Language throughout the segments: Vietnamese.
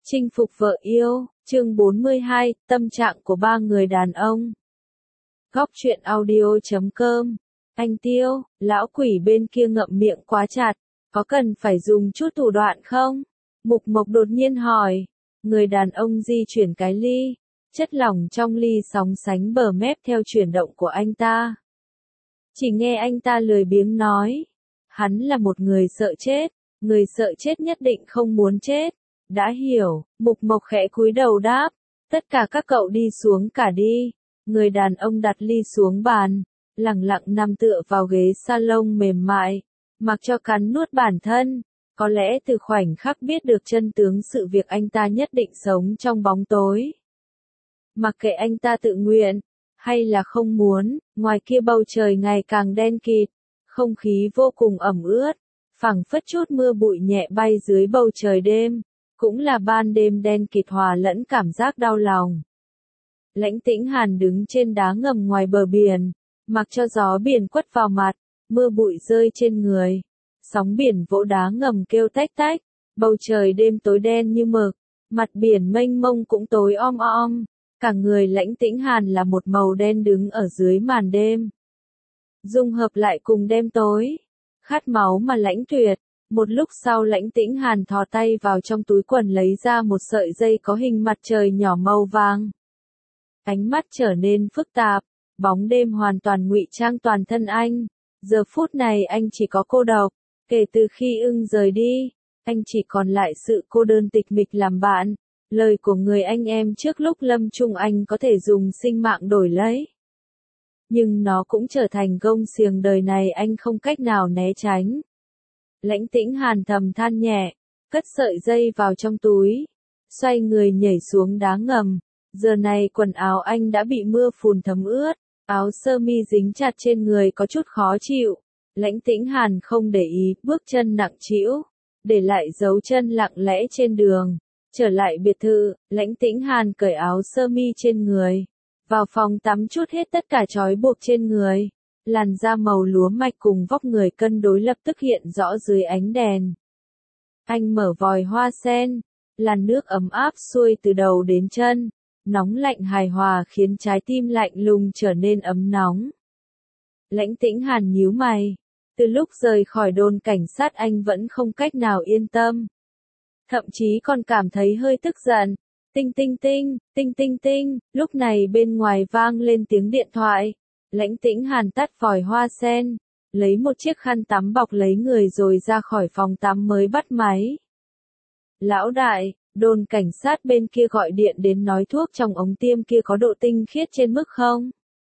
Chinh phục vợ yêu, chương 42, tâm trạng của ba người đàn ông. Góc truyện audio.com. Anh Tiêu, lão quỷ bên kia ngậm miệng quá chặt, có cần phải dùng chút thủ đoạn không? Mục Mộc đột nhiên hỏi. Người đàn ông di chuyển cái ly, chất lỏng trong ly sóng sánh bờ mép theo chuyển động của anh ta. Chỉ nghe anh ta lười biếng nói. Hắn là một người sợ chết, người sợ chết nhất định không muốn chết. Đã hiểu, Mục Mộc khẽ cúi đầu đáp. Tất cả các cậu đi xuống cả đi. Người đàn ông đặt ly xuống bàn, lẳng lặng nằm tựa vào ghế salon mềm mại, mặc cho cắn nuốt bản thân. Có lẽ từ khoảnh khắc biết được chân tướng sự việc anh ta nhất định sống trong bóng tối. Mặc kệ anh ta tự nguyện, hay là không muốn, ngoài kia bầu trời ngày càng đen kịt, không khí vô cùng ẩm ướt, phảng phất chút mưa bụi nhẹ bay dưới bầu trời đêm, cũng là ban đêm đen kịt hòa lẫn cảm giác đau lòng. Lãnh Tĩnh Hàn đứng trên đá ngầm ngoài bờ biển, mặc cho gió biển quất vào mặt, mưa bụi rơi trên người. Sóng biển vỗ đá ngầm kêu tách tách, bầu trời đêm tối đen như mực, mặt biển mênh mông cũng tối om om, cả người Lãnh Tĩnh Hàn là một màu đen đứng ở dưới màn đêm. Dung hợp lại cùng đêm tối, khát máu mà lãnh tuyệt. Một lúc sau Lãnh Tĩnh Hàn thò tay vào trong túi quần lấy ra một sợi dây có hình mặt trời nhỏ màu vàng. Ánh mắt trở nên phức tạp, bóng đêm hoàn toàn ngụy trang toàn thân anh. Giờ phút này anh chỉ có cô độc. Kể từ khi ưng rời đi, anh chỉ còn lại sự cô đơn tịch mịch làm bạn. Lời của người anh em trước lúc lâm chung anh có thể dùng sinh mạng đổi lấy. Nhưng nó cũng trở thành gông xiềng đời này anh không cách nào né tránh. Lãnh Tĩnh Hàn thầm than nhẹ, cất sợi dây vào trong túi, xoay người nhảy xuống đá ngầm. Giờ này quần áo anh đã bị mưa phùn thấm ướt, áo sơ mi dính chặt trên người có chút khó chịu. Lãnh Tĩnh Hàn không để ý, bước chân nặng trĩu, để lại dấu chân lặng lẽ trên đường. Trở lại biệt thự, Lãnh Tĩnh Hàn cởi áo sơ mi trên người, vào phòng tắm trút hết tất cả trói buộc trên người. Làn da màu lúa mạch cùng vóc người cân đối lập tức hiện rõ dưới ánh đèn. Anh mở vòi hoa sen, làn nước ấm áp xuôi từ đầu đến chân, nóng lạnh hài hòa khiến trái tim lạnh lùng trở nên ấm nóng. Lãnh Tĩnh Hàn nhíu mày, từ lúc rời khỏi đồn cảnh sát anh vẫn không cách nào yên tâm. Thậm chí còn cảm thấy hơi tức giận. Tinh tinh tinh, tinh tinh tinh, lúc này bên ngoài vang lên tiếng điện thoại. Lãnh Tĩnh Hàn tắt vòi hoa sen, lấy một chiếc khăn tắm bọc lấy người rồi ra khỏi phòng tắm mới bắt máy. Lão đại, đồn cảnh sát bên kia gọi điện đến nói thuốc trong ống tiêm kia có độ tinh khiết trên mức không?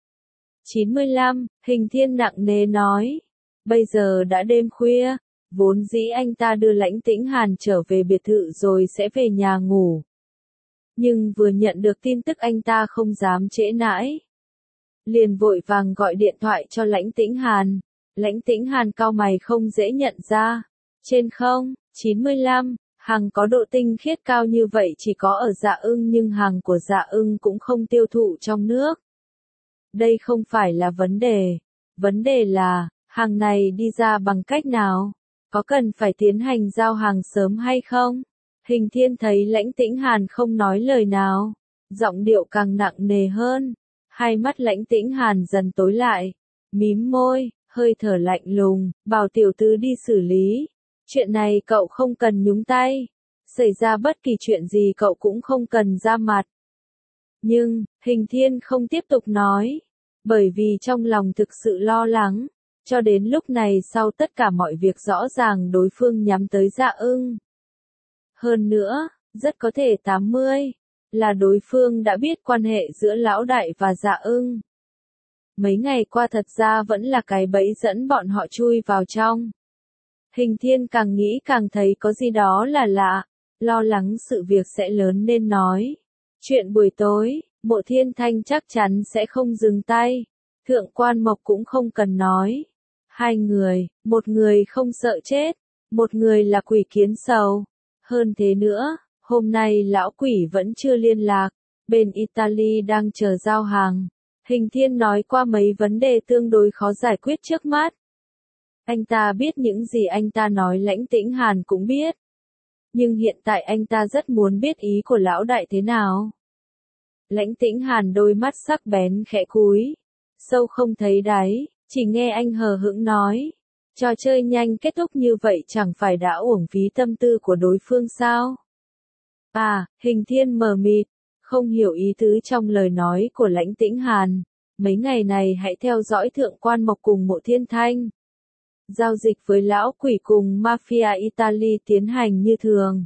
95, Hình Thiên nặng nề nói. Bây giờ đã đêm khuya, vốn dĩ anh ta đưa Lãnh Tĩnh Hàn trở về biệt thự rồi sẽ về nhà ngủ. Nhưng vừa nhận được tin tức anh ta không dám trễ nãi. Liền vội vàng gọi điện thoại cho Lãnh Tĩnh Hàn. Lãnh Tĩnh Hàn cau mày không dễ nhận ra. Trên 95, hàng có độ tinh khiết cao như vậy chỉ có ở Dạ Ưng nhưng hàng của Dạ Ưng cũng không tiêu thụ trong nước. Đây không phải là vấn đề. Vấn đề là, hàng này đi ra bằng cách nào? Có cần phải tiến hành giao hàng sớm hay không? Hình Thiên thấy Lãnh Tĩnh Hàn không nói lời nào, giọng điệu càng nặng nề hơn. Hai mắt Lãnh Tĩnh Hàn dần tối lại, mím môi, hơi thở lạnh lùng, bảo tiểu tư đi xử lý. Chuyện này cậu không cần nhúng tay. Xảy ra bất kỳ chuyện gì cậu cũng không cần ra mặt. Nhưng, Hình Thiên không tiếp tục nói, bởi vì trong lòng thực sự lo lắng. Cho đến lúc này sau tất cả mọi việc rõ ràng đối phương nhắm tới Dạ Ưng. Hơn nữa, rất có thể 80, là đối phương đã biết quan hệ giữa lão đại và Dạ Ưng. Mấy ngày qua thật ra vẫn là cái bẫy dẫn bọn họ chui vào trong. Hình Thiên càng nghĩ càng thấy có gì đó là lạ, lo lắng sự việc sẽ lớn nên nói. Chuyện buổi tối, Mộ Thiên Thanh chắc chắn sẽ không dừng tay. Thượng Quan Mộc cũng không cần nói. Hai người, một người không sợ chết, một người là quỷ kiến sầu. Hơn thế nữa, hôm nay lão quỷ vẫn chưa liên lạc, bên Italy đang chờ giao hàng. Hình Thiên nói qua mấy vấn đề tương đối khó giải quyết trước mắt. Anh ta biết những gì anh ta nói Lãnh Tĩnh Hàn cũng biết. nhưng hiện tại anh ta rất muốn biết ý của lão đại thế nào. Lãnh Tĩnh Hàn đôi mắt sắc bén khẽ cúi, sâu không thấy đáy, chỉ nghe anh hờ hững nói. Trò chơi nhanh kết thúc như vậy chẳng phải đã uổng phí tâm tư của đối phương sao? À, Hình Thiên mờ mịt, không hiểu ý tứ trong lời nói của Lãnh Tĩnh Hàn. Mấy ngày này hãy theo dõi Thượng Quan Mộc cùng Mộ Thiên Thanh. Giao dịch với lão quỷ cùng mafia Italy tiến hành như thường.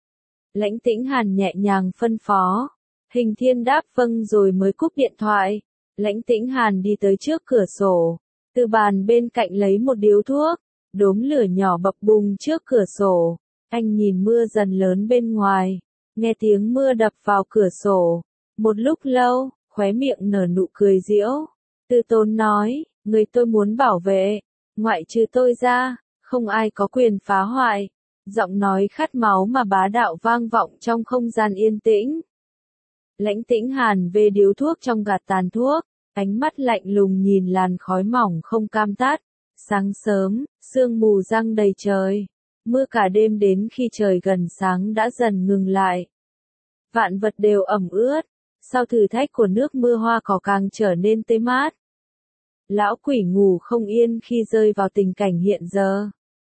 Lãnh Tĩnh Hàn nhẹ nhàng phân phó. Hình Thiên đáp vâng rồi mới cúp điện thoại. Lãnh Tĩnh Hàn đi tới trước cửa sổ. Từ bàn bên cạnh lấy một điếu thuốc. Đốm lửa nhỏ bập bùng trước cửa sổ. Anh nhìn mưa dần lớn bên ngoài. Nghe tiếng mưa đập vào cửa sổ. Một lúc lâu, khóe miệng nở nụ cười giễu. Tư Tốn nói, người tôi muốn bảo vệ. Ngoại trừ tôi ra, không ai có quyền phá hoại. Giọng nói khát máu mà bá đạo vang vọng trong không gian yên tĩnh. Lãnh Tĩnh Hàn về điếu thuốc trong gạt tàn thuốc, ánh mắt lạnh lùng nhìn làn khói mỏng không cam tát. Sáng sớm, sương mù giăng đầy trời. Mưa cả đêm đến khi trời gần sáng đã dần ngừng lại. Vạn vật đều ẩm ướt. Sau thử thách của nước mưa hoa cỏ càng trở nên tươi mát. Lão quỷ ngủ không yên khi rơi vào tình cảnh hiện giờ.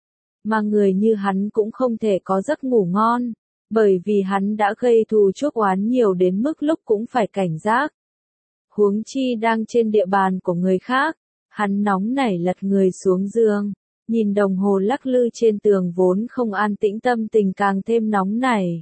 Mà người như hắn cũng không thể có giấc ngủ ngon, bởi vì hắn đã gây thù chuốc oán nhiều đến mức lúc cũng phải cảnh giác. Huống chi đang trên địa bàn của người khác, hắn nóng nảy lật người xuống giường, nhìn đồng hồ lắc lư trên tường vốn không an tĩnh, tâm tình càng thêm nóng nảy.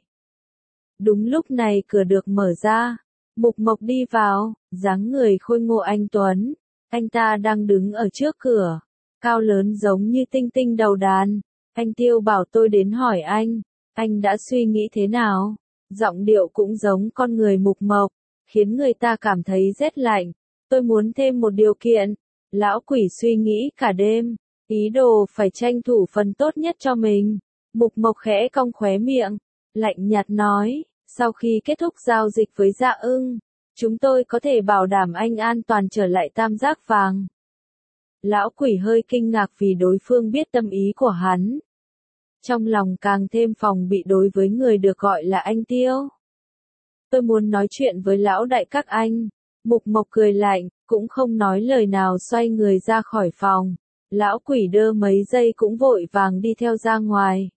Đúng lúc này cửa được mở ra, Mục Mộc đi vào, dáng người khôi ngô anh tuấn. Anh ta đang đứng ở trước cửa, cao lớn giống như tinh tinh đầu đàn. Anh Tiêu bảo tôi đến hỏi anh đã suy nghĩ thế nào? Giọng điệu cũng giống con người Mục Mộc, khiến người ta cảm thấy rét lạnh. Tôi muốn thêm một điều kiện. Lão quỷ suy nghĩ cả đêm, ý đồ phải tranh thủ phần tốt nhất cho mình. Mục Mộc khẽ cong khóe miệng, lạnh nhạt nói, sau khi kết thúc giao dịch với Dạ Ưng, chúng tôi có thể bảo đảm anh an toàn trở lại Tam Giác Vàng. Lão quỷ hơi kinh ngạc vì đối phương biết tâm ý của hắn. Trong lòng càng thêm phòng bị đối với người được gọi là anh Tiêu. Tôi muốn nói chuyện với lão đại các anh. Mục Mộc cười lạnh, cũng không nói lời nào xoay người ra khỏi phòng. Lão quỷ đơ mấy giây cũng vội vàng đi theo ra ngoài.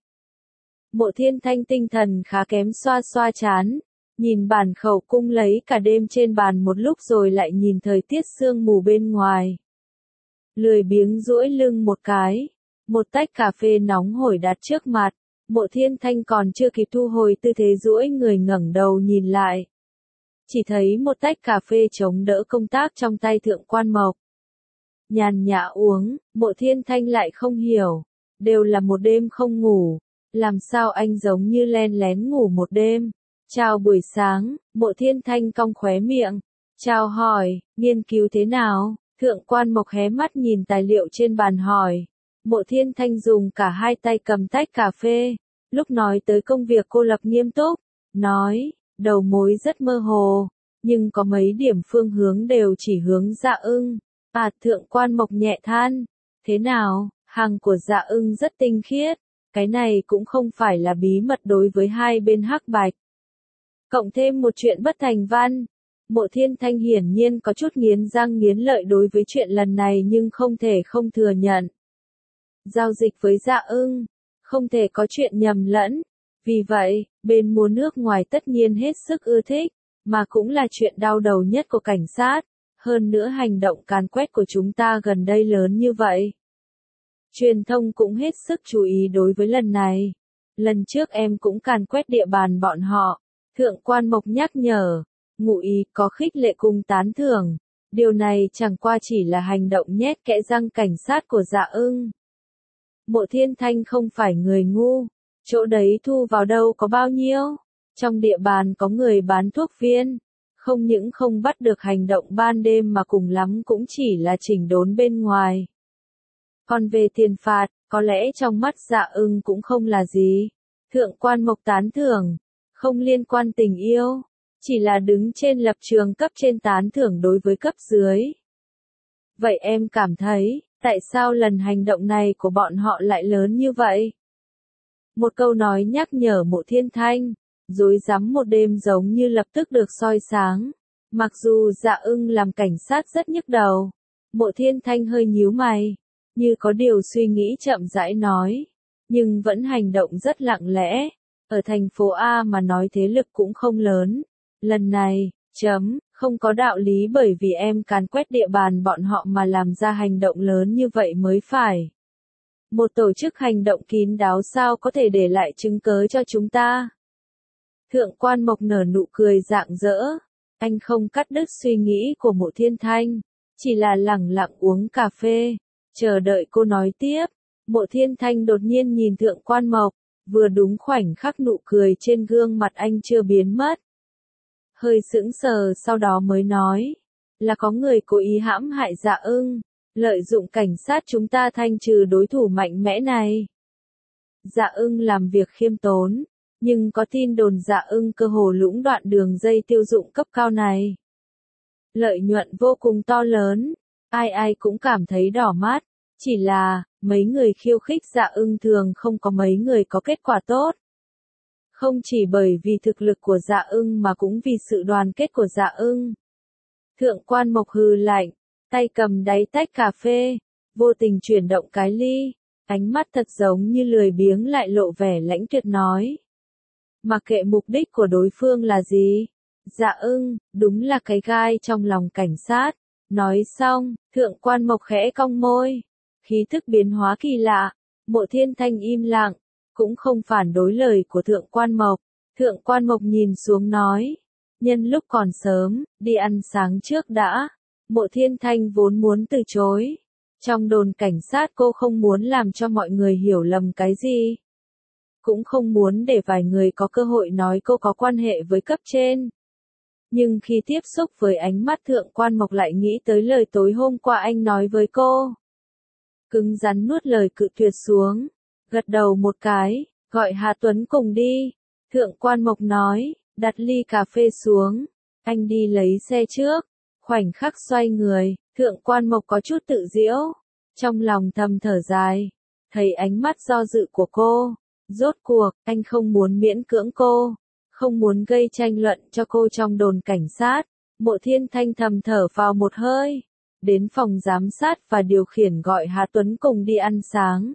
Mộ Thiên Thanh tinh thần khá kém xoa xoa chán. Nhìn bản khẩu cung lấy cả đêm trên bàn một lúc rồi lại nhìn thời tiết sương mù bên ngoài. Lười biếng duỗi lưng một cái. Một tách cà phê nóng hổi đặt trước mặt. Mộ Thiên Thanh còn chưa kịp thu hồi tư thế duỗi người ngẩng đầu nhìn lại. Chỉ thấy một tách cà phê chống đỡ công tác trong tay Thượng Quan Mộc. Nhàn nhã uống, Mộ Thiên Thanh lại không hiểu. Đều là một đêm không ngủ. Làm sao anh giống như len lén ngủ một đêm? Chào buổi sáng, Mộ Thiên Thanh cong khóe miệng. Chào hỏi, nghiên cứu thế nào? Thượng Quan Mộc hé mắt nhìn tài liệu trên bàn hỏi. Mộ Thiên Thanh dùng cả hai tay cầm tách cà phê. Lúc nói tới công việc cô lập nghiêm túc. Nói, đầu mối rất mơ hồ. Nhưng có mấy điểm phương hướng đều chỉ hướng Dạ Ưng. À, Thượng Quan Mộc nhẹ than. Thế nào, hàng của Dạ Ưng rất tinh khiết. Cái này cũng không phải là bí mật đối với hai bên hắc bạch. Cộng thêm một chuyện bất thành văn. Mộ Thiên Thanh hiển nhiên có chút nghiến răng nghiến lợi đối với chuyện lần này nhưng không thể không thừa nhận. Giao dịch với Dạ Ưng, không thể có chuyện nhầm lẫn. Vì vậy, bên mua nước ngoài tất nhiên hết sức ưa thích, mà cũng là chuyện đau đầu nhất của cảnh sát. Hơn nữa hành động càn quét của chúng ta gần đây lớn như vậy. Truyền thông cũng hết sức chú ý đối với lần này. Lần trước em cũng càn quét địa bàn bọn họ. Thượng Quan Mộc nhắc nhở. Ngụ ý có khích lệ cùng tán thưởng. Điều này chẳng qua chỉ là hành động nhét kẽ răng cảnh sát của Dạ Ưng. Mộ Thiên Thanh không phải người ngu. Chỗ đấy thu vào đâu có bao nhiêu. Trong địa bàn có người bán thuốc viên. Không những không bắt được hành động ban đêm mà cùng lắm cũng chỉ là chỉnh đốn bên ngoài. Còn về tiền phạt, có lẽ trong mắt Dạ Ưng cũng không là gì. Thượng Quan Mộc tán thưởng. Không liên quan tình yêu. Chỉ là đứng trên lập trường cấp trên tán thưởng đối với cấp dưới. Vậy em cảm thấy, tại sao lần hành động này của bọn họ lại lớn như vậy? Một câu nói nhắc nhở Mộ Thiên Thanh, rối rắm một đêm giống như lập tức được soi sáng. Mặc dù Dạ Ưng làm cảnh sát rất nhức đầu, Mộ Thiên Thanh hơi nhíu mày, như có điều suy nghĩ chậm rãi nói, nhưng vẫn hành động rất lặng lẽ. Ở thành phố A mà nói thế lực cũng không lớn. Lần này, không có đạo lý bởi vì em càn quét địa bàn bọn họ mà làm ra hành động lớn như vậy mới phải. Một tổ chức hành động kín đáo sao có thể để lại chứng cớ cho chúng ta? Thượng quan Mộc nở nụ cười rạng rỡ. Anh không cắt đứt suy nghĩ của Mộ Thiên Thanh, chỉ là lẳng lặng uống cà phê, chờ đợi cô nói tiếp. Mộ Thiên Thanh đột nhiên nhìn Thượng quan Mộc, vừa đúng khoảnh khắc nụ cười trên gương mặt anh chưa biến mất. Hơi sững sờ sau đó mới nói, là có người cố ý hãm hại Dạ Ưng, lợi dụng cảnh sát chúng ta thanh trừ đối thủ mạnh mẽ này. Dạ Ưng làm việc khiêm tốn, nhưng có tin đồn Dạ Ưng cơ hồ lũng đoạn đường dây tiêu dụng cấp cao này. Lợi nhuận vô cùng to lớn, ai ai cũng cảm thấy đỏ mắt, chỉ là, mấy người khiêu khích Dạ Ưng thường không có mấy người có kết quả tốt. Không chỉ bởi vì thực lực của Dạ Ưng mà cũng vì sự đoàn kết của Dạ Ưng. Thượng quan Mộc hừ lạnh, tay cầm đáy tách cà phê, vô tình chuyển động cái ly, ánh mắt thật giống như lười biếng lại lộ vẻ lãnh tuyệt nói. Mặc kệ mục đích của đối phương là gì, Dạ Ưng, đúng là cái gai trong lòng cảnh sát. Nói xong, Thượng quan Mộc khẽ cong môi, khí thức biến hóa kỳ lạ. Mộ Thiên Thanh im lặng, cũng không phản đối lời của Thượng quan Mộc. Thượng quan Mộc nhìn xuống nói, nhân lúc còn sớm, đi ăn sáng trước đã. Mộ Thiên Thanh vốn muốn từ chối. Trong đồn cảnh sát cô không muốn làm cho mọi người hiểu lầm cái gì. Cũng không muốn để vài người có cơ hội nói cô có quan hệ với cấp trên. Nhưng khi tiếp xúc với ánh mắt Thượng quan Mộc lại nghĩ tới lời tối hôm qua anh nói với cô. Cứng rắn nuốt lời cự tuyệt xuống, gật đầu một cái, gọi Hà Tuấn cùng đi. Thượng quan Mộc nói, đặt ly cà phê xuống, anh đi lấy xe trước. Khoảnh khắc xoay người, Thượng quan Mộc có chút tự giễu, trong lòng thầm thở dài, thấy ánh mắt do dự của cô. Rốt cuộc, anh không muốn miễn cưỡng cô, không muốn gây tranh luận cho cô trong đồn cảnh sát. Mộ Thiên Thanh thầm thở vào một hơi, đến phòng giám sát và điều khiển gọi Hà Tuấn cùng đi ăn sáng.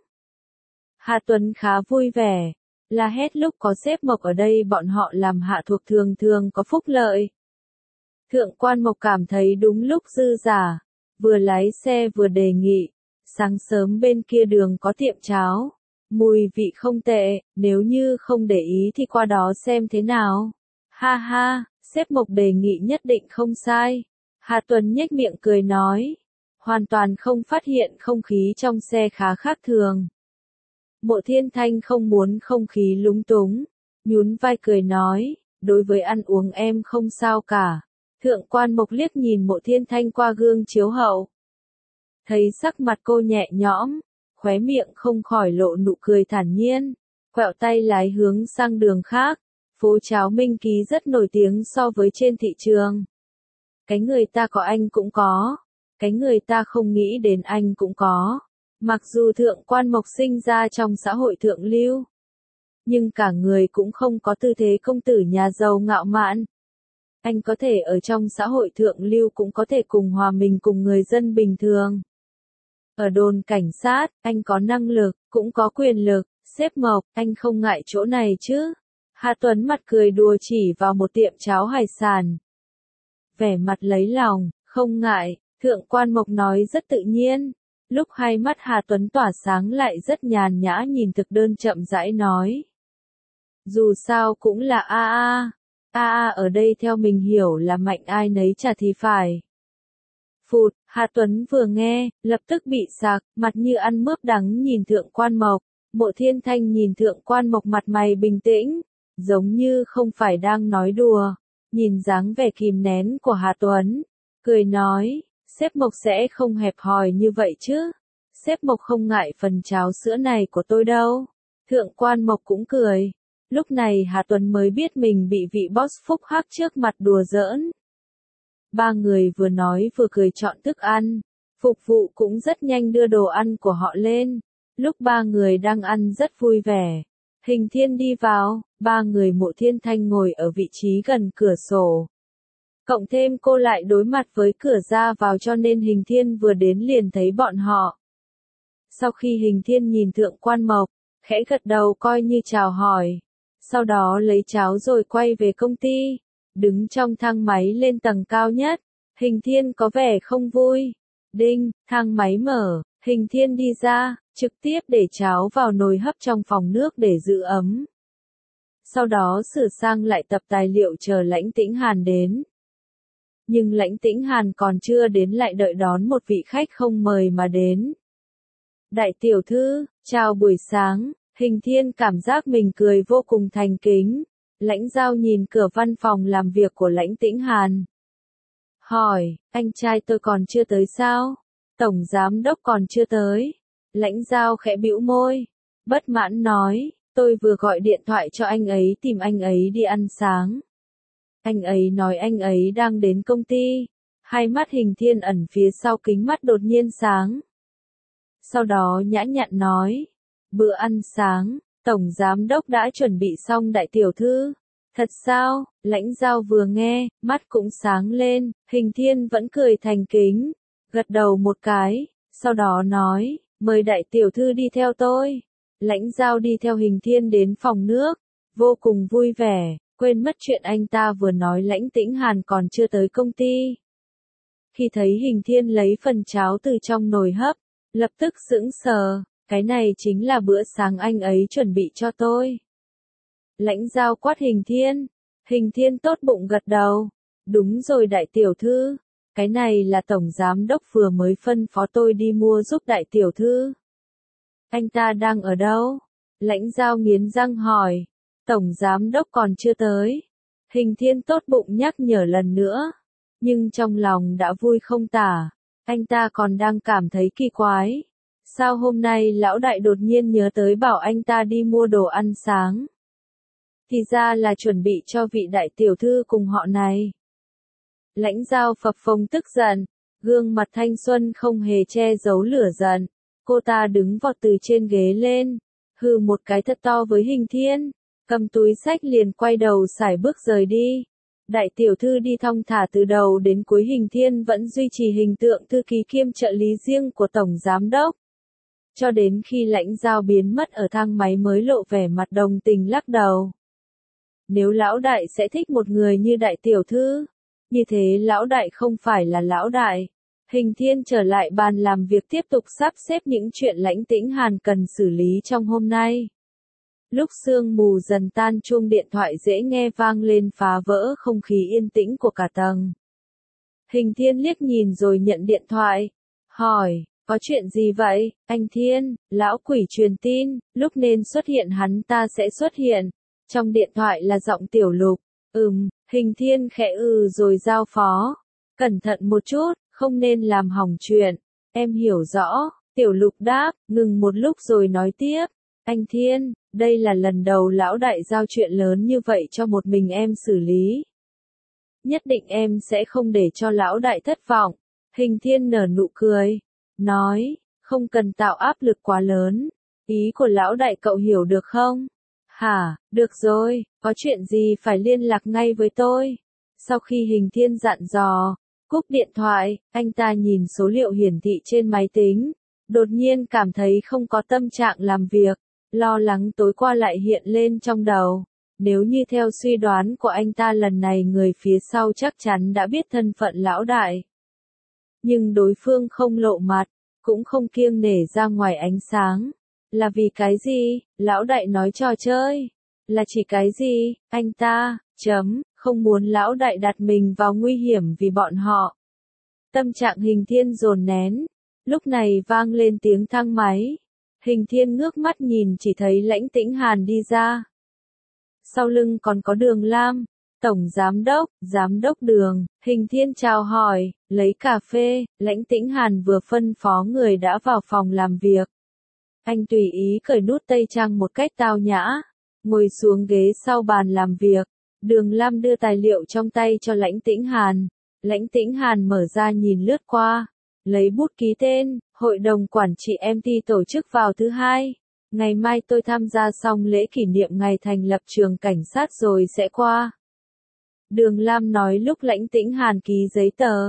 Hà Tuấn khá vui vẻ, la hét lúc có sếp Mộc ở đây bọn họ làm hạ thuộc thường thường có phúc lợi. Thượng quan Mộc cảm thấy đúng lúc dư giả, vừa lái xe vừa đề nghị, sáng sớm bên kia đường có tiệm cháo, mùi vị không tệ, nếu như không để ý thì qua đó xem thế nào. Ha ha, sếp Mộc đề nghị nhất định không sai. Hà Tuấn nhếch miệng cười nói, hoàn toàn không phát hiện không khí trong xe khá khác thường. Mộ Thiên Thanh không muốn không khí lúng túng, nhún vai cười nói, đối với ăn uống em không sao cả. Thượng quan Mộc liếc nhìn Mộ Thiên Thanh qua gương chiếu hậu. Thấy sắc mặt cô nhẹ nhõm, khóe miệng không khỏi lộ nụ cười thản nhiên, quẹo tay lái hướng sang đường khác. Phố cháo Minh Ký rất nổi tiếng so với trên thị trường. Cái người ta có anh cũng có, cái người ta không nghĩ đến anh cũng có. Mặc dù Thượng quan Mộc sinh ra trong xã hội thượng lưu, nhưng cả người cũng không có tư thế công tử nhà giàu ngạo mạn. Anh có thể ở trong xã hội thượng lưu cũng có thể cùng hòa mình cùng người dân bình thường. Ở đồn cảnh sát, anh có năng lực, cũng có quyền lực. Sếp Mộc, anh không ngại chỗ này chứ? Hà Tuấn mặt cười đùa chỉ vào một tiệm cháo hải sản. Vẻ mặt lấy lòng, không ngại, Thượng quan Mộc nói rất tự nhiên. Lúc hai mắt Hà Tuấn tỏa sáng lại rất nhàn nhã nhìn thực đơn chậm rãi nói. Dù sao cũng là a ở đây theo mình hiểu là mạnh ai nấy trả thì phải. Phụt, Hà Tuấn vừa nghe, lập tức bị sặc, mặt như ăn mướp đắng nhìn Thượng quan Mộc. Mộ Thiên Thanh nhìn Thượng quan Mộc mặt mày bình tĩnh, giống như không phải đang nói đùa, nhìn dáng vẻ kìm nén của Hà Tuấn, cười nói, sếp Mộc sẽ không hẹp hòi như vậy chứ, sếp Mộc không ngại phần cháo sữa này của tôi đâu. Thượng quan Mộc cũng cười, lúc này Hà Tuấn mới biết mình bị vị boss phúc hắc trước mặt đùa giỡn. Ba người vừa nói vừa cười chọn thức ăn, phục vụ cũng rất nhanh đưa đồ ăn của họ lên. Lúc ba người đang ăn rất vui vẻ, Hình Thiên đi vào, ba người Mộ Thiên Thanh ngồi ở vị trí gần cửa sổ. Cộng thêm cô lại đối mặt với cửa ra vào cho nên Hình Thiên vừa đến liền thấy bọn họ. Sau khi Hình Thiên nhìn Thượng Quan Mộc, khẽ gật đầu coi như chào hỏi. Sau đó lấy cháo rồi quay về công ty, đứng trong thang máy lên tầng cao nhất. Hình Thiên có vẻ không vui. Đinh, thang máy mở, Hình Thiên đi ra, trực tiếp để cháo vào nồi hấp trong phòng nước để giữ ấm. Sau đó sửa sang lại tập tài liệu chờ Lãnh Tĩnh Hàn đến. Nhưng Lãnh Tĩnh Hàn còn chưa đến lại đợi đón một vị khách không mời mà đến. Đại tiểu thư, chào buổi sáng, Hình Thiên cảm giác mình cười vô cùng thành kính. Lãnh Giao nhìn cửa văn phòng làm việc của Lãnh Tĩnh Hàn. Hỏi, anh trai tôi còn chưa tới sao? Tổng giám đốc còn chưa tới. Lãnh Giao khẽ bĩu môi. Bất mãn nói, tôi vừa gọi điện thoại cho anh ấy tìm anh ấy đi ăn sáng. Anh ấy nói anh ấy đang đến công ty. Hai mắt Hình Thiên ẩn phía sau kính mắt đột nhiên sáng. Sau đó nhã nhặn nói, bữa ăn sáng, tổng giám đốc đã chuẩn bị xong đại tiểu thư. Thật sao? Lãnh Giao vừa nghe, mắt cũng sáng lên, Hình Thiên vẫn cười thành kính, gật đầu một cái, sau đó nói, mời đại tiểu thư đi theo tôi. Lãnh Giao đi theo Hình Thiên đến phòng nước, vô cùng vui vẻ, quên mất chuyện anh ta vừa nói Lãnh Tĩnh Hàn còn chưa tới công ty. Khi thấy Hình Thiên lấy phần cháo từ trong nồi hấp, lập tức sững sờ, cái này chính là bữa sáng anh ấy chuẩn bị cho tôi. Lãnh Giao quát Hình Thiên tốt bụng gật đầu. Đúng rồi đại tiểu thư, cái này là tổng giám đốc vừa mới phân phó tôi đi mua giúp đại tiểu thư. Anh ta đang ở đâu? Lãnh Giao nghiến răng hỏi. Tổng giám đốc còn chưa tới. Hình Thiên tốt bụng nhắc nhở lần nữa. Nhưng trong lòng đã vui không tả. Anh ta còn đang cảm thấy kỳ quái. Sao hôm nay lão đại đột nhiên nhớ tới bảo anh ta đi mua đồ ăn sáng? Thì ra là chuẩn bị cho vị đại tiểu thư cùng họ này. Lãnh Giao phập phồng tức giận, gương mặt thanh xuân không hề che giấu lửa giận. Cô ta đứng vọt từ trên ghế lên, hừ một cái thật to với Hình Thiên, cầm túi xách liền quay đầu sải bước rời đi. Đại tiểu thư đi thong thả từ đầu đến cuối. Hình Thiên vẫn duy trì hình tượng thư ký kiêm trợ lý riêng của tổng giám đốc. Cho đến khi Lãnh Giao biến mất ở thang máy mới lộ vẻ mặt đồng tình lắc đầu. Nếu lão đại sẽ thích một người như đại tiểu thư, như thế lão đại không phải là lão đại. Hình Thiên trở lại bàn làm việc tiếp tục sắp xếp những chuyện Lãnh Tĩnh Hàn cần xử lý trong hôm nay. Lúc sương mù dần tan, chuông điện thoại dễ nghe vang lên phá vỡ không khí yên tĩnh của cả tầng. Hình Thiên liếc nhìn rồi nhận điện thoại. Hỏi, có chuyện gì vậy, anh Thiên? Lão quỷ truyền tin, lúc nên xuất hiện hắn ta sẽ xuất hiện. Trong điện thoại là giọng Tiểu Lục. Hình Thiên khẽ rồi giao phó. Cẩn thận một chút, không nên làm hỏng chuyện. Em hiểu rõ, Tiểu Lục đáp, ngừng một lúc rồi nói tiếp. Anh Thiên, đây là lần đầu lão đại giao chuyện lớn như vậy cho một mình em xử lý. Nhất định em sẽ không để cho lão đại thất vọng. Hình Thiên nở nụ cười, nói, không cần tạo áp lực quá lớn. Ý của lão đại cậu hiểu được không? Hả, được rồi, có chuyện gì phải liên lạc ngay với tôi. Sau khi Hình Thiên dặn dò, cúp điện thoại, anh ta nhìn số liệu hiển thị trên máy tính. Đột nhiên cảm thấy không có tâm trạng làm việc, lo lắng tối qua lại hiện lên trong đầu. Nếu như theo suy đoán của anh ta lần này người phía sau chắc chắn đã biết thân phận lão đại. Nhưng đối phương không lộ mặt, cũng không kiêng nể ra ngoài ánh sáng. Là vì cái gì? Lão đại nói trò chơi. Là chỉ cái gì? Anh ta, không muốn lão đại đặt mình vào nguy hiểm vì bọn họ. Tâm trạng Hình Thiên dồn nén. Lúc này vang lên tiếng thang máy. Hình Thiên ngước mắt nhìn chỉ thấy Lãnh Tĩnh Hàn đi ra. Sau lưng còn có Đường Lam. Tổng giám đốc Đường. Hình Thiên chào hỏi, lấy cà phê. Lãnh Tĩnh Hàn vừa phân phó người đã vào phòng làm việc. Anh tùy ý cởi nút tây trang một cách tao nhã, ngồi xuống ghế sau bàn làm việc. Đường Lam đưa tài liệu trong tay cho Lãnh Tĩnh Hàn. Lãnh Tĩnh Hàn mở ra nhìn lướt qua, lấy bút ký tên, hội đồng quản trị MT tổ chức vào thứ 2. Ngày mai tôi tham gia xong lễ kỷ niệm ngày thành lập trường cảnh sát rồi sẽ qua. Đường Lam nói lúc Lãnh Tĩnh Hàn ký giấy tờ.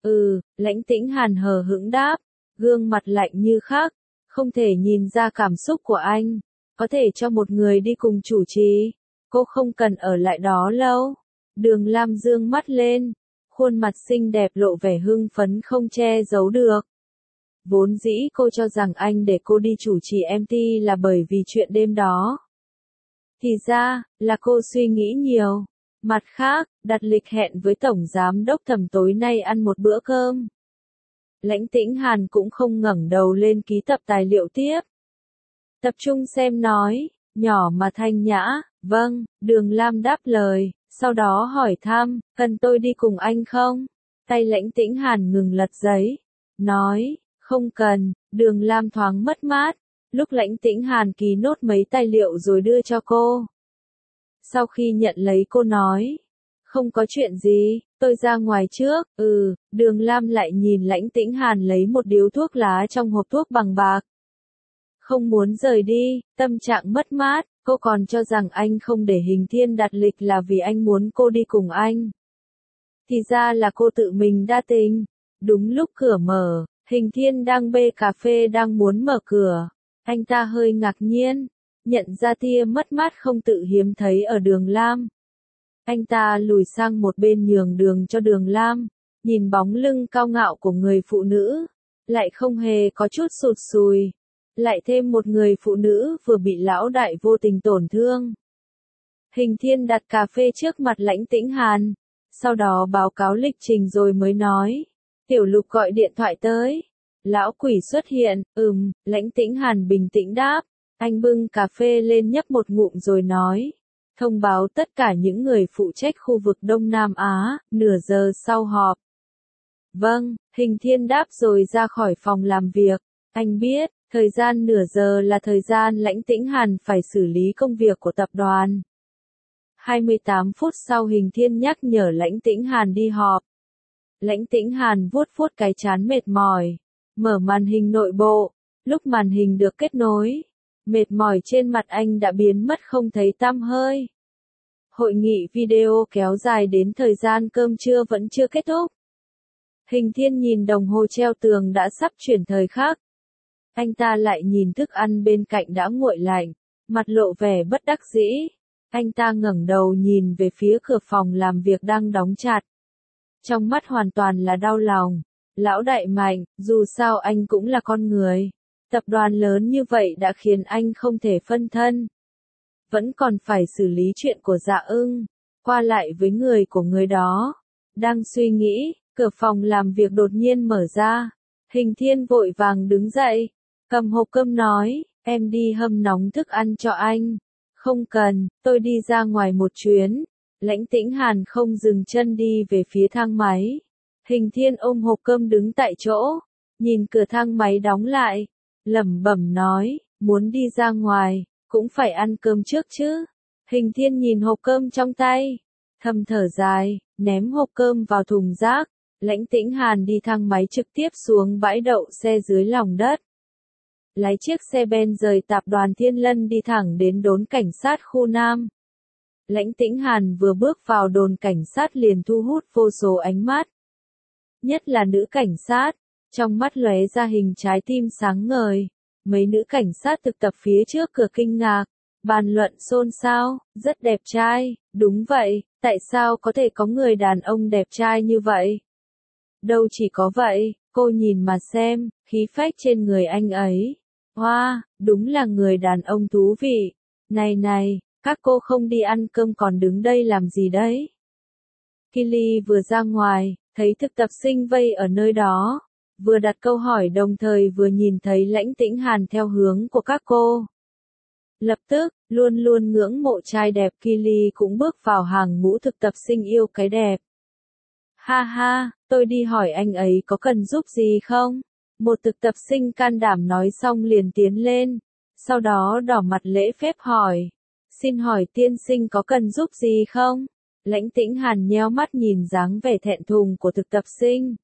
Lãnh Tĩnh Hàn hờ hững đáp, gương mặt lạnh như khắc, không thể nhìn ra cảm xúc của anh. Có thể cho một người đi cùng chủ trì, cô không cần ở lại đó lâu. Đường Lam dương mắt lên, khuôn mặt xinh đẹp lộ vẻ hưng phấn không che giấu được. Vốn dĩ cô cho rằng anh để cô đi chủ trì MT là bởi vì chuyện đêm đó. Thì ra, là cô suy nghĩ nhiều. Mặt khác, đặt lịch hẹn với Tổng Giám đốc Thẩm tối nay ăn một bữa cơm. Lãnh Tĩnh Hàn cũng không ngẩng đầu lên ký tập tài liệu tiếp. Tập trung xem nói, nhỏ mà thanh nhã, vâng, Đường Lam đáp lời, sau đó hỏi thăm, cần tôi đi cùng anh không? Tay Lãnh Tĩnh Hàn ngừng lật giấy, nói, không cần. Đường Lam thoáng mất mát, lúc Lãnh Tĩnh Hàn ký nốt mấy tài liệu rồi đưa cho cô. Sau khi nhận lấy cô nói, không có chuyện gì, tôi ra ngoài trước. Đường Lam lại nhìn Lãnh Tĩnh Hàn lấy một điếu thuốc lá trong hộp thuốc bằng bạc. Không muốn rời đi, tâm trạng mất mát, cô còn cho rằng anh không để Hình Thiên đặt lịch là vì anh muốn cô đi cùng anh. Thì ra là cô tự mình đa tình. Đúng lúc cửa mở, Hình Thiên đang bê cà phê đang muốn mở cửa. Anh ta hơi ngạc nhiên, nhận ra tia mất mát không tự hiếm thấy ở Đường Lam. Anh ta lùi sang một bên nhường đường cho Đường Lam, nhìn bóng lưng cao ngạo của người phụ nữ, lại không hề có chút sụt sùi. Lại thêm một người phụ nữ vừa bị lão đại vô tình tổn thương. Hình Thiên đặt cà phê trước mặt Lãnh Tĩnh Hàn, sau đó báo cáo lịch trình rồi mới nói. Tiểu Lục gọi điện thoại tới. Lão quỷ xuất hiện, Lãnh Tĩnh Hàn bình tĩnh đáp. Anh bưng cà phê lên nhấp một ngụm rồi nói. Thông báo tất cả những người phụ trách khu vực Đông Nam Á, nửa giờ sau họp. Vâng, Hình Thiên đáp rồi ra khỏi phòng làm việc. Anh biết, thời gian nửa giờ là thời gian Lãnh Tĩnh Hàn phải xử lý công việc của tập đoàn. 28 phút sau Hình Thiên nhắc nhở Lãnh Tĩnh Hàn đi họp. Lãnh Tĩnh Hàn vuốt vuốt cái trán mệt mỏi, mở màn hình nội bộ. Lúc màn hình được kết nối, mệt mỏi trên mặt anh đã biến mất không thấy tăm hơi. Hội nghị video kéo dài đến thời gian cơm trưa vẫn chưa kết thúc. Hình Thiên nhìn đồng hồ treo tường đã sắp chuyển thời khắc. Anh ta lại nhìn thức ăn bên cạnh đã nguội lạnh, mặt lộ vẻ bất đắc dĩ. Anh ta ngẩng đầu nhìn về phía cửa phòng làm việc đang đóng chặt. Trong mắt hoàn toàn là đau lòng. Lão đại Mạnh, dù sao anh cũng là con người. Tập đoàn lớn như vậy đã khiến anh không thể phân thân. Vẫn còn phải xử lý chuyện của Dạ Ưng, qua lại với người của người đó. Đang suy nghĩ, cửa phòng làm việc đột nhiên mở ra. Hình Thiên vội vàng đứng dậy, cầm hộp cơm nói, em đi hâm nóng thức ăn cho anh. Không cần, tôi đi ra ngoài một chuyến. Lãnh Tĩnh Hàn không dừng chân đi về phía thang máy. Hình Thiên ôm hộp cơm đứng tại chỗ, nhìn cửa thang máy đóng lại, lẩm bẩm nói, muốn đi ra ngoài, cũng phải ăn cơm trước chứ. Hình Thiên nhìn hộp cơm trong tay, thầm thở dài, ném hộp cơm vào thùng rác. Lãnh Tĩnh Hàn đi thang máy trực tiếp xuống bãi đậu xe dưới lòng đất. Lái chiếc xe ben rời tập đoàn Thiên Lân đi thẳng đến đồn cảnh sát khu Nam. Lãnh Tĩnh Hàn vừa bước vào đồn cảnh sát liền thu hút vô số ánh mắt. Nhất là nữ cảnh sát, trong mắt lóe ra hình trái tim sáng ngời. Mấy nữ cảnh sát thực tập phía trước cửa kinh ngạc, bàn luận xôn xao, rất đẹp trai, đúng vậy, tại sao có thể có người đàn ông đẹp trai như vậy? Đâu chỉ có vậy, cô nhìn mà xem, khí phách trên người anh ấy. Wow, đúng là người đàn ông thú vị. Này, các cô không đi ăn cơm còn đứng đây làm gì đấy? Kylie vừa ra ngoài, thấy thực tập sinh vây ở nơi đó, vừa đặt câu hỏi đồng thời vừa nhìn thấy Lãnh Tĩnh Hàn theo hướng của các cô. Lập tức, luôn luôn ngưỡng mộ trai đẹp Kylie cũng bước vào hàng ngũ thực tập sinh yêu cái đẹp. Ha ha, tôi đi hỏi anh ấy có cần giúp gì không? Một thực tập sinh can đảm nói xong liền tiến lên, sau đó đỏ mặt lễ phép hỏi. Xin hỏi tiên sinh có cần giúp gì không? Lãnh Tĩnh Hàn nheo mắt nhìn dáng vẻ thẹn thùng của thực tập sinh.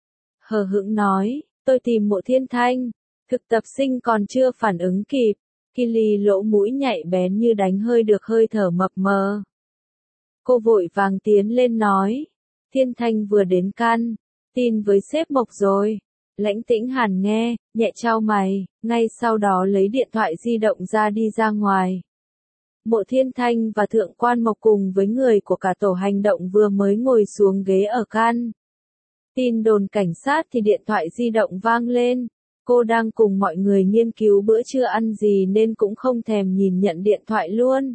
Hờ hững nói, tôi tìm Mộ Thiên Thanh. Thực tập sinh còn chưa phản ứng kịp, Kili lỗ mũi nhạy bén như đánh hơi được hơi thở mập mờ. Cô vội vàng tiến lên nói. Thiên Thanh vừa đến căn, tin với sếp Mộc rồi. Lãnh Tĩnh Hàn nghe, nhẹ chau mày, ngay sau đó lấy điện thoại di động ra đi ra ngoài. Mộ Thiên Thanh và Thượng quan Mộc cùng với người của cả tổ hành động vừa mới ngồi xuống ghế ở căn. Tin đồn cảnh sát thì điện thoại di động vang lên. Cô đang cùng mọi người nghiên cứu bữa trưa ăn gì nên cũng không thèm nhìn nhận điện thoại luôn.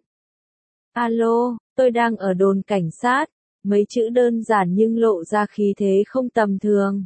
Alo, tôi đang ở đồn cảnh sát. Mấy chữ đơn giản nhưng lộ ra khí thế không tầm thường.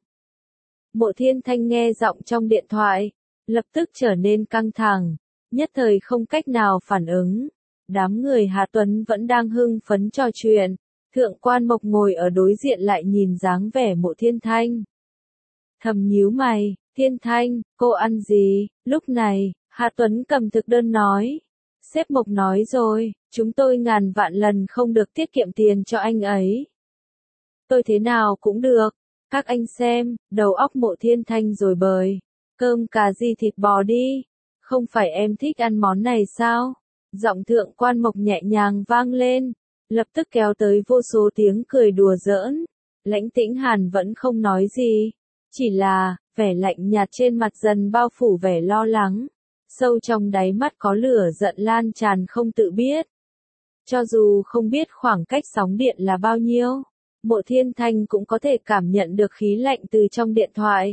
Mộ Thiên Thanh nghe giọng trong điện thoại, lập tức trở nên căng thẳng, nhất thời không cách nào phản ứng. Đám người Hà Tuấn vẫn đang hưng phấn trò chuyện, Thượng quan Mộc ngồi ở đối diện lại nhìn dáng vẻ Mộ Thiên Thanh. Thầm nhíu mày, Thiên Thanh, cô ăn gì? Lúc này, Hà Tuấn cầm thực đơn nói. Sếp Mộc nói rồi, chúng tôi ngàn vạn lần không được tiết kiệm tiền cho anh ấy. Tôi thế nào cũng được. Các anh xem, đầu óc Mộ Thiên Thanh rồi bời. Cơm cà ri thịt bò đi. Không phải em thích ăn món này sao? Giọng Thượng quan Mộc nhẹ nhàng vang lên. Lập tức kéo tới vô số tiếng cười đùa giỡn. Lãnh Tĩnh Hàn vẫn không nói gì. Chỉ là, vẻ lạnh nhạt trên mặt dần bao phủ vẻ lo lắng. Sâu trong đáy mắt có lửa giận lan tràn không tự biết. Cho dù không biết khoảng cách sóng điện là bao nhiêu, Mộ Thiên Thanh cũng có thể cảm nhận được khí lạnh từ trong điện thoại.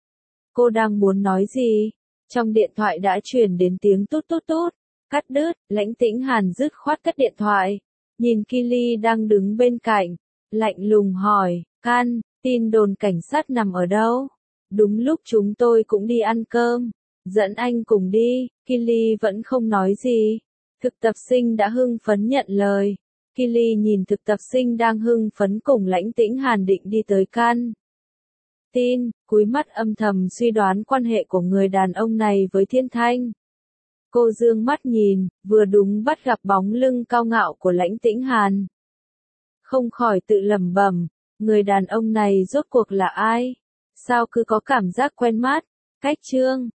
Cô đang muốn nói gì? Trong điện thoại đã truyền đến tiếng tút tút tút, cắt đứt, Lãnh Tĩnh Hàn dứt khoát cất điện thoại. Nhìn Kili đang đứng bên cạnh, lạnh lùng hỏi, Can, tin đồn cảnh sát nằm ở đâu? Đúng lúc chúng tôi cũng đi ăn cơm. Dẫn anh cùng đi, Kili vẫn không nói gì. Thực tập sinh đã hưng phấn nhận lời. Kili nhìn thực tập sinh đang hưng phấn cùng Lãnh Tĩnh Hàn định đi tới căn tin, cúi mắt âm thầm suy đoán quan hệ của người đàn ông này với Thiên Thanh. Cô dương mắt nhìn, vừa đúng bắt gặp bóng lưng cao ngạo của Lãnh Tĩnh Hàn. Không khỏi tự lẩm bẩm, người đàn ông này rốt cuộc là ai? Sao cứ có cảm giác quen mắt? Cách chương